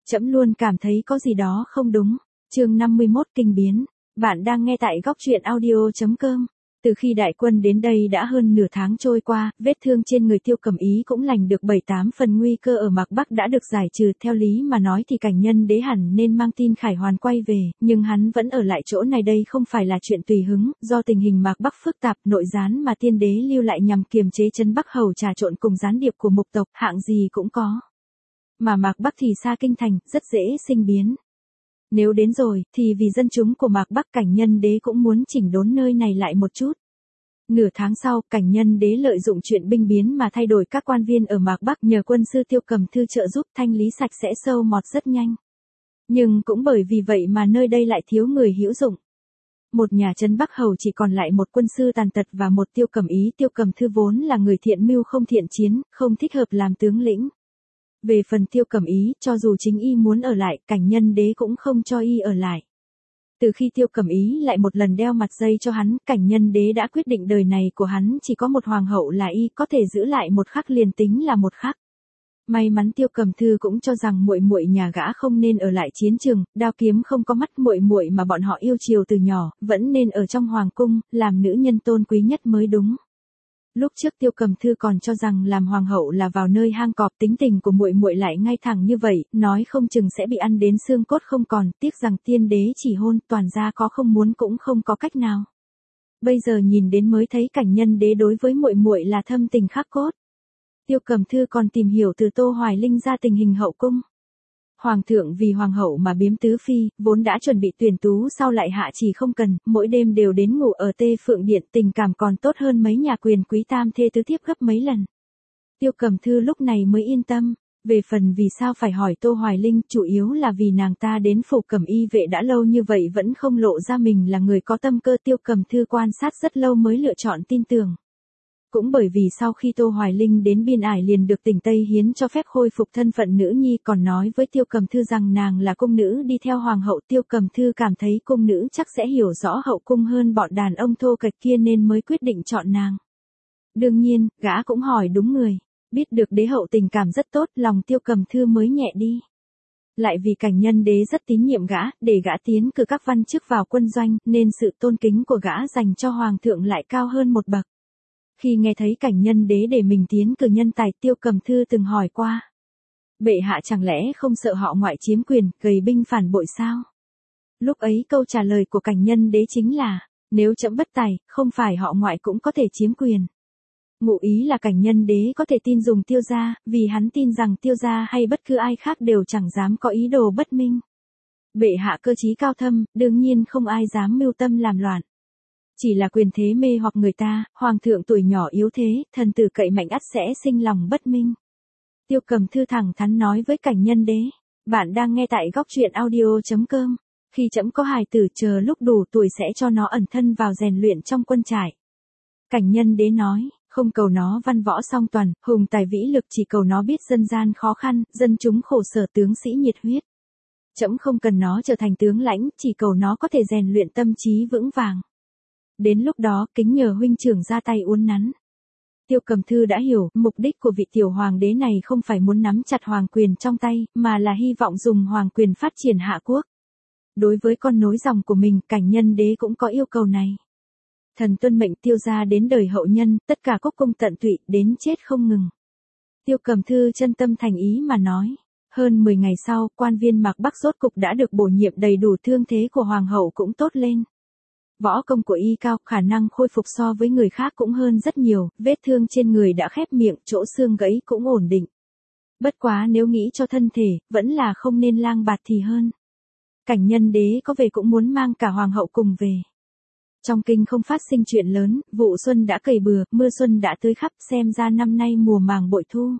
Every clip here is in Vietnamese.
Trẫm luôn cảm thấy có gì đó không đúng. Chương 51 kinh biến. Bạn đang nghe tại góc truyện audio.com. Từ khi đại quân đến đây đã hơn nửa tháng trôi qua, vết thương trên người Tiêu Cẩm Ý cũng lành được 7-8 phần, nguy cơ ở Mạc Bắc đã được giải trừ. Theo lý mà nói thì Cảnh Nhân Đế hẳn nên mang tin Khải Hoàn quay về, nhưng hắn vẫn ở lại chỗ này, đây không phải là chuyện tùy hứng, do tình hình Mạc Bắc phức tạp, nội gián mà tiên đế lưu lại nhằm kiềm chế trấn Bắc Hầu trà trộn cùng gián điệp của Mục tộc, hạng gì cũng có. Mà Mạc Bắc thì xa kinh thành, rất dễ sinh biến. Nếu đến rồi, thì vì dân chúng của Mạc Bắc, Cảnh Nhân Đế cũng muốn chỉnh đốn nơi này lại một chút. Nửa tháng sau, Cảnh Nhân Đế lợi dụng chuyện binh biến mà thay đổi các quan viên ở Mạc Bắc, nhờ quân sư Tiêu Cầm Thư trợ giúp thanh lý sạch sẽ sâu mọt rất nhanh. Nhưng cũng bởi vì vậy mà nơi đây lại thiếu người hữu dụng. Một nhà trấn Bắc Hầu chỉ còn lại một quân sư tàn tật và một Tiêu Cẩm Ý. Tiêu Cầm Thư vốn là người thiện mưu không thiện chiến, không thích hợp làm tướng lĩnh. Về phần Tiêu Cẩm Ý, cho dù chính y muốn ở lại, Cảnh Nhân Đế cũng không cho y ở lại. Từ khi Tiêu Cẩm Ý lại một lần đeo mặt dây cho hắn, Cảnh Nhân Đế đã quyết định đời này của hắn chỉ có một hoàng hậu là y, có thể giữ lại một khắc liền tính là một khắc. May mắn Tiêu Cầm Thư cũng cho rằng muội muội nhà gã không nên ở lại chiến trường, đao kiếm không có mắt, muội muội mà bọn họ yêu chiều từ nhỏ, vẫn nên ở trong hoàng cung, làm nữ nhân tôn quý nhất mới đúng. Lúc trước Tiêu Cầm Thư còn cho rằng làm hoàng hậu là vào nơi hang cọp, tính tình của muội muội lại ngay thẳng như vậy, nói không chừng sẽ bị ăn đến xương cốt không còn, tiếc rằng tiên đế chỉ hôn, toàn gia có không muốn cũng không có cách nào. Bây giờ nhìn đến mới thấy Cảnh Nhân Đế đối với muội muội là thâm tình khắc cốt. Tiêu Cầm Thư còn tìm hiểu từ Tô Hoài Linh ra tình hình hậu cung. Hoàng thượng vì hoàng hậu mà biếm tứ phi, vốn đã chuẩn bị tuyển tú, sau lại hạ chỉ không cần, mỗi đêm đều đến ngủ ở Tê Phượng Điện, tình cảm còn tốt hơn mấy nhà quyền quý tam thê tứ thiếp gấp mấy lần. Tiêu Cầm Thư lúc này mới yên tâm. Về phần vì sao phải hỏi Tô Hoài Linh, chủ yếu là vì nàng ta đến phủ Cẩm Y vệ đã lâu như vậy vẫn không lộ ra mình là người có tâm cơ. Tiêu Cầm Thư quan sát rất lâu mới lựa chọn tin tưởng. Cũng bởi vì sau khi Tô Hoài Linh đến Biên Ải liền được tỉnh Tây Hiến cho phép khôi phục thân phận nữ nhi, còn nói với Tiêu Cầm Thư rằng nàng là cung nữ đi theo hoàng hậu. Tiêu Cầm Thư cảm thấy cung nữ chắc sẽ hiểu rõ hậu cung hơn bọn đàn ông thô kệch kia nên mới quyết định chọn nàng. Đương nhiên, gã cũng hỏi đúng người. Biết được đế hậu tình cảm rất tốt, lòng Tiêu Cầm Thư mới nhẹ đi. Lại vì Cảnh Nhân Đế rất tín nhiệm gã, để gã tiến cử các văn chức vào quân doanh, nên sự tôn kính của gã dành cho hoàng thượng lại cao hơn một bậc. Khi nghe thấy Cảnh Nhân Đế để mình tiến cử nhân tài, Tiêu Cầm Thư từng hỏi qua. Bệ hạ chẳng lẽ không sợ họ ngoại chiếm quyền, gầy binh phản bội sao? Lúc ấy câu trả lời của Cảnh Nhân Đế chính là, nếu trẫm bất tài, không phải họ ngoại cũng có thể chiếm quyền. Ngụ ý là Cảnh Nhân Đế có thể tin dùng Tiêu gia, vì hắn tin rằng Tiêu gia hay bất cứ ai khác đều chẳng dám có ý đồ bất minh. Bệ hạ cơ trí cao thâm, đương nhiên không ai dám mưu tâm làm loạn. Chỉ là quyền thế mê hoặc người ta, hoàng thượng tuổi nhỏ yếu thế, thần tử cậy mạnh ắt sẽ sinh lòng bất minh. Tiêu Cầm Thư thẳng thắn nói với Cảnh Nhân Đế. Bạn đang nghe tại góc truyện audio.com. Khi trẫm có hài tử, chờ lúc đủ tuổi sẽ cho nó ẩn thân vào rèn luyện trong quân trại. Cảnh Nhân Đế nói, không cầu nó văn võ song toàn, hùng tài vĩ lực, chỉ cầu nó biết dân gian khó khăn, dân chúng khổ sở, tướng sĩ nhiệt huyết. Trẫm không cần nó trở thành tướng lãnh, chỉ cầu nó có thể rèn luyện tâm trí vững vàng. Đến lúc đó, kính nhờ huynh trưởng ra tay uốn nắn. Tiêu Cầm Thư đã hiểu, mục đích của vị tiểu hoàng đế này không phải muốn nắm chặt hoàng quyền trong tay, mà là hy vọng dùng hoàng quyền phát triển hạ quốc. Đối với con nối dòng của mình, Cảnh Nhân Đế cũng có yêu cầu này. Thần tuân mệnh Tiêu gia đến đời hậu nhân, tất cả cốc cung tận tụy, đến chết không ngừng. Tiêu Cầm Thư chân tâm thành ý mà nói. Hơn 10 ngày sau, quan viên Mạc Bắc rốt cục đã được bổ nhiệm đầy đủ, thương thế của hoàng hậu cũng tốt lên. Võ công của y cao, khả năng khôi phục so với người khác cũng hơn rất nhiều, vết thương trên người đã khép miệng, chỗ xương gãy cũng ổn định. Bất quá nếu nghĩ cho thân thể, vẫn là không nên lang bạt thì hơn. Cảnh Nhân Đế có về cũng muốn mang cả hoàng hậu cùng về. Trong kinh không phát sinh chuyện lớn, vụ xuân đã cày bừa, mưa xuân đã tưới khắp, xem ra năm nay mùa màng bội thu.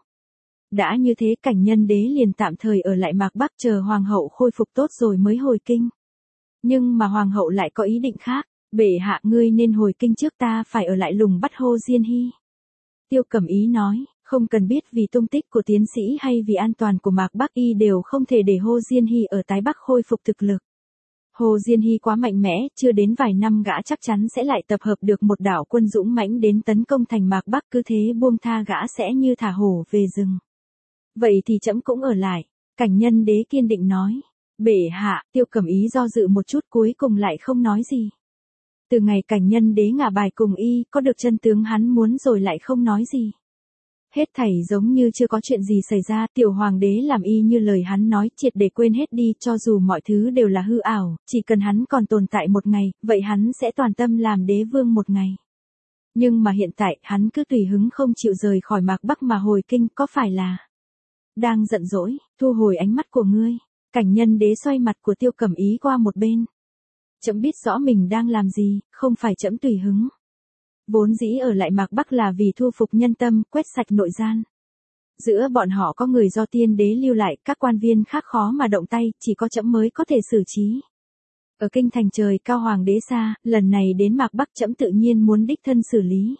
Đã như thế, Cảnh Nhân Đế liền tạm thời ở lại Mạc Bắc chờ hoàng hậu khôi phục tốt rồi mới hồi kinh. Nhưng mà hoàng hậu lại có ý định khác. Bệ hạ, ngươi nên hồi kinh trước, ta phải ở lại lùng bắt Hồ Diên Hy. Tiêu Cẩm Ý nói, không cần biết vì tung tích của tiến sĩ hay vì an toàn của Mạc Bắc, y đều không thể để Hồ Diên Hy ở Tái Bắc khôi phục thực lực. Hồ Diên Hy quá mạnh mẽ, chưa đến vài năm gã chắc chắn sẽ lại tập hợp được một đảo quân dũng mãnh đến tấn công thành Mạc Bắc, cứ thế buông tha gã sẽ như thả hổ về rừng. Vậy thì trẫm cũng ở lại. Cảnh Nhân Đế kiên định nói. Bệ hạ, Tiêu Cẩm Ý do dự một chút cuối cùng lại không nói gì. Từ ngày Cảnh Nhân Đế ngả bài cùng y, có được chân tướng hắn muốn rồi lại không nói gì. Hết thảy giống như chưa có chuyện gì xảy ra, tiểu hoàng đế làm y như lời hắn nói, triệt để quên hết đi, cho dù mọi thứ đều là hư ảo, chỉ cần hắn còn tồn tại một ngày, vậy hắn sẽ toàn tâm làm đế vương một ngày. Nhưng mà hiện tại, hắn cứ tùy hứng không chịu rời khỏi Mạc Bắc mà hồi kinh, có phải là đang giận dỗi? Thu hồi ánh mắt của ngươi. Cảnh Nhân Đế xoay mặt của Tiêu Cẩm Ý qua một bên. Trẫm biết rõ mình đang làm gì, không phải trẫm tùy hứng. Vốn dĩ ở lại Mạc Bắc là vì thu phục nhân tâm, quét sạch nội gian. Giữa bọn họ có người do tiên đế lưu lại, các quan viên khác khó mà động tay, chỉ có trẫm mới có thể xử trí. Ở kinh thành trời cao hoàng đế xa, lần này đến Mạc Bắc trẫm tự nhiên muốn đích thân xử lý.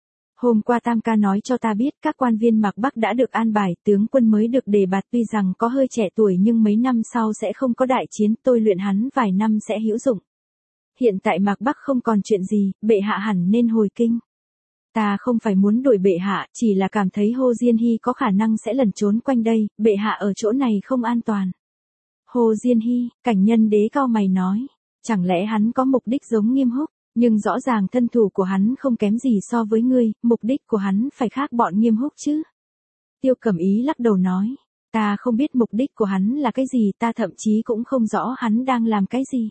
Hôm qua Tam ca nói cho ta biết các quan viên Mạc Bắc đã được an bài, tướng quân mới được đề bạt, tuy rằng có hơi trẻ tuổi nhưng mấy năm sau sẽ không có đại chiến, tôi luyện hắn vài năm sẽ hữu dụng. Hiện tại Mạc Bắc không còn chuyện gì, bệ hạ hẳn nên hồi kinh. Ta không phải muốn đuổi bệ hạ, chỉ là cảm thấy Hồ Diên Hy có khả năng sẽ lẩn trốn quanh đây, bệ hạ ở chỗ này không an toàn. Hồ Diên Hy, Cảnh Nhân Đế cau mày nói, chẳng lẽ hắn có mục đích giống Nghiêm Húc, nhưng rõ ràng thân thủ của hắn không kém gì so với ngươi, mục đích của hắn phải khác bọn Nghiêm Húc chứ. Tiêu Cẩm Ý lắc đầu nói, ta không biết mục đích của hắn là cái gì, ta thậm chí cũng không rõ hắn đang làm cái gì.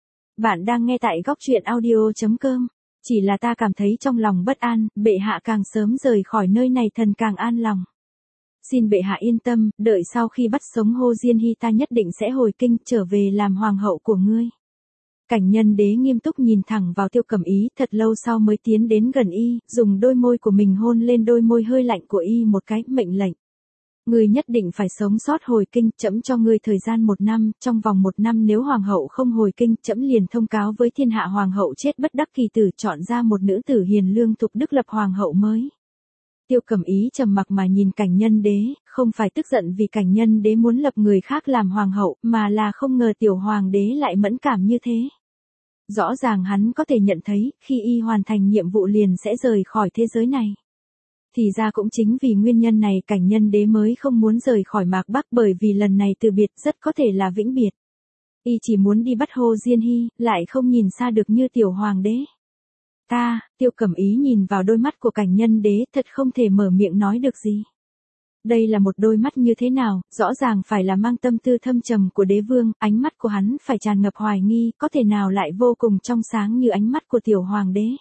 Bạn đang nghe tại góc truyện audio.com. Chỉ là ta cảm thấy trong lòng bất an, bệ hạ càng sớm rời khỏi nơi này thần càng an lòng. Xin bệ hạ yên tâm, đợi sau khi bắt sống Hồ Diên Hy ta nhất định sẽ hồi kinh trở về làm hoàng hậu của ngươi. Cảnh Nhân Đế nghiêm túc nhìn thẳng vào Tiêu Cẩm Ý, thật lâu sau mới tiến đến gần y, dùng đôi môi của mình hôn lên đôi môi hơi lạnh của y một cái, mệnh lệnh. Ngươi nhất định phải sống sót hồi kinh, trẫm cho ngươi thời gian 1 năm, trong vòng 1 năm nếu hoàng hậu không hồi kinh, trẫm liền thông cáo với thiên hạ hoàng hậu chết bất đắc kỳ tử, chọn ra một nữ tử hiền lương thục đức lập hoàng hậu mới. Tiêu Cẩm Ý trầm mặc mà nhìn Cảnh Nhân Đế, không phải tức giận vì Cảnh Nhân Đế muốn lập người khác làm hoàng hậu, mà là không ngờ tiểu hoàng đế lại mẫn cảm như thế. Rõ ràng hắn có thể nhận thấy, khi y hoàn thành nhiệm vụ liền sẽ rời khỏi thế giới này. Thì ra cũng chính vì nguyên nhân này Cảnh Nhân Đế mới không muốn rời khỏi Mạc Bắc, bởi vì lần này từ biệt rất có thể là vĩnh biệt. Y chỉ muốn đi bắt Hồ Diên Hy, lại không nhìn xa được như tiểu hoàng đế. Tiêu Cẩm Ý nhìn vào đôi mắt của Cảnh Nhân Đế, thật không thể mở miệng nói được gì. Đây là một đôi mắt như thế nào, rõ ràng phải là mang tâm tư thâm trầm của đế vương, ánh mắt của hắn phải tràn ngập hoài nghi, có thể nào lại vô cùng trong sáng như ánh mắt của tiểu hoàng đế.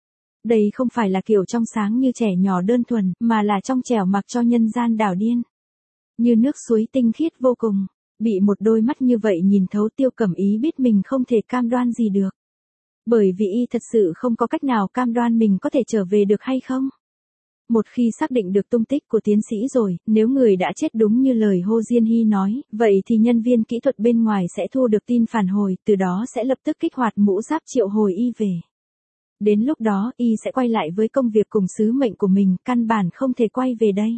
Đây không phải là kiểu trong sáng như trẻ nhỏ đơn thuần, mà là trong trẻo mặc cho nhân gian đảo điên. Như nước suối tinh khiết vô cùng, bị một đôi mắt như vậy nhìn thấu Tiêu Cẩm Ý biết mình không thể cam đoan gì được. Bởi vì y thật sự không có cách nào cam đoan mình có thể trở về được hay không. Một khi xác định được tung tích của tiến sĩ rồi, nếu người đã chết đúng như lời Hồ Diên Hy nói, vậy thì nhân viên kỹ thuật bên ngoài sẽ thu được tin phản hồi, từ đó sẽ lập tức kích hoạt mũ giáp triệu hồi y về. Đến lúc đó, y sẽ quay lại với công việc cùng sứ mệnh của mình, căn bản không thể quay về đây.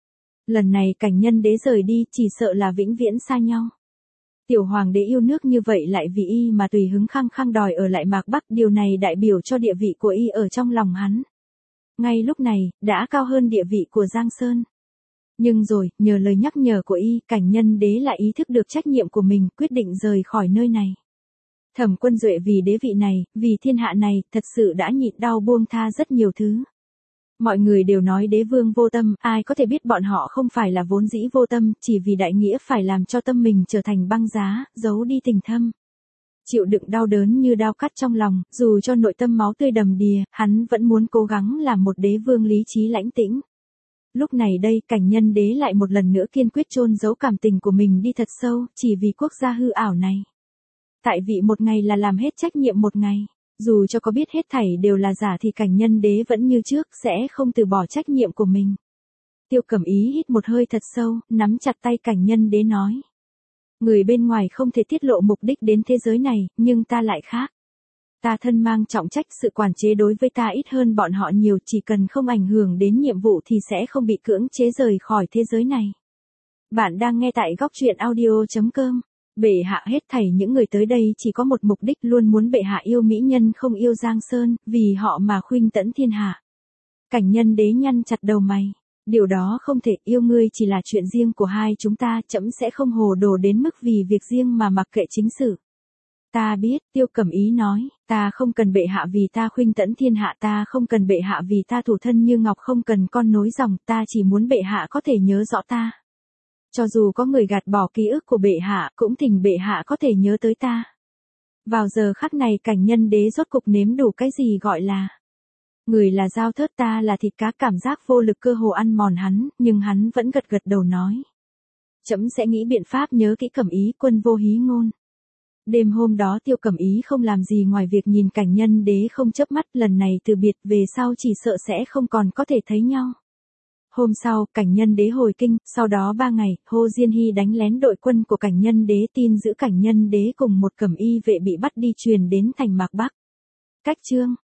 Lần này Cảnh Nhân Đế rời đi, chỉ sợ là vĩnh viễn xa nhau. Tiểu hoàng đế yêu nước như vậy lại vì y mà tùy hứng khăng khăng đòi ở lại Mạc Bắc, điều này đại biểu cho địa vị của y ở trong lòng hắn. Ngay lúc này, đã cao hơn địa vị của Giang Sơn. Nhưng rồi, nhờ lời nhắc nhở của y, Cảnh Nhân Đế lại ý thức được trách nhiệm của mình, quyết định rời khỏi nơi này. Thẩm Quân Duệ vì đế vị này, vì thiên hạ này, thật sự đã nhịn đau buông tha rất nhiều thứ. Mọi người đều nói đế vương vô tâm, ai có thể biết bọn họ không phải là vốn dĩ vô tâm, chỉ vì đại nghĩa phải làm cho tâm mình trở thành băng giá, giấu đi tình thâm. Chịu đựng đau đớn như đao cắt trong lòng, dù cho nội tâm máu tươi đầm đìa, hắn vẫn muốn cố gắng làm một đế vương lý trí lãnh tĩnh. Lúc này đây, Cảnh Nhân Đế lại một lần nữa kiên quyết chôn giấu cảm tình của mình đi thật sâu, chỉ vì quốc gia hư ảo này. Tại vị một ngày là làm hết trách nhiệm một ngày. Dù cho có biết hết thảy đều là giả thì Cảnh Nhân Đế vẫn như trước, sẽ không từ bỏ trách nhiệm của mình. Tiêu Cẩm Ý hít một hơi thật sâu, nắm chặt tay Cảnh Nhân Đế nói. Người bên ngoài không thể tiết lộ mục đích đến thế giới này, nhưng ta lại khác. Ta thân mang trọng trách, sự quản chế đối với ta ít hơn bọn họ nhiều, chỉ cần không ảnh hưởng đến nhiệm vụ thì sẽ không bị cưỡng chế rời khỏi thế giới này. Bạn đang nghe tại góc truyện audio.com. Bệ hạ hết thảy những người tới đây chỉ có một mục đích, luôn muốn bệ hạ yêu mỹ nhân không yêu Giang Sơn, vì họ mà khuynh tẫn thiên hạ. Cảnh Nhân Đế nhăn chặt đầu mày. Điều đó không thể, yêu ngươi chỉ là chuyện riêng của hai chúng ta, trẫm sẽ không hồ đồ đến mức vì việc riêng mà mặc kệ chính sự. Ta biết, Tiêu Cẩm Ý nói, ta không cần bệ hạ vì ta khuynh tẫn thiên hạ, ta không cần bệ hạ vì ta thủ thân như ngọc, không cần con nối dòng, ta chỉ muốn bệ hạ có thể nhớ rõ ta. Cho dù có người gạt bỏ ký ức của bệ hạ, cũng thỉnh bệ hạ có thể nhớ tới ta. Vào giờ khắc này Cảnh Nhân Đế rốt cục nếm đủ cái gì gọi là người là dao thớt, ta là thịt cá, cảm giác vô lực cơ hồ ăn mòn hắn, nhưng hắn vẫn gật gật đầu nói. Trẫm sẽ nghĩ biện pháp, nhớ kỹ Cẩm Ý, quân vô hí ngôn. Đêm hôm đó Tiêu Cẩm Ý không làm gì ngoài việc nhìn Cảnh Nhân Đế không chớp mắt, lần này từ biệt về sau chỉ sợ sẽ không còn có thể thấy nhau. Hôm sau, Cảnh Nhân Đế hồi kinh, sau đó 3 ngày, Hồ Diên Hy đánh lén đội quân của Cảnh Nhân Đế, tin giữ Cảnh Nhân Đế cùng một cẩm y vệ bị bắt đi truyền đến thành Mạc Bắc. Cách chương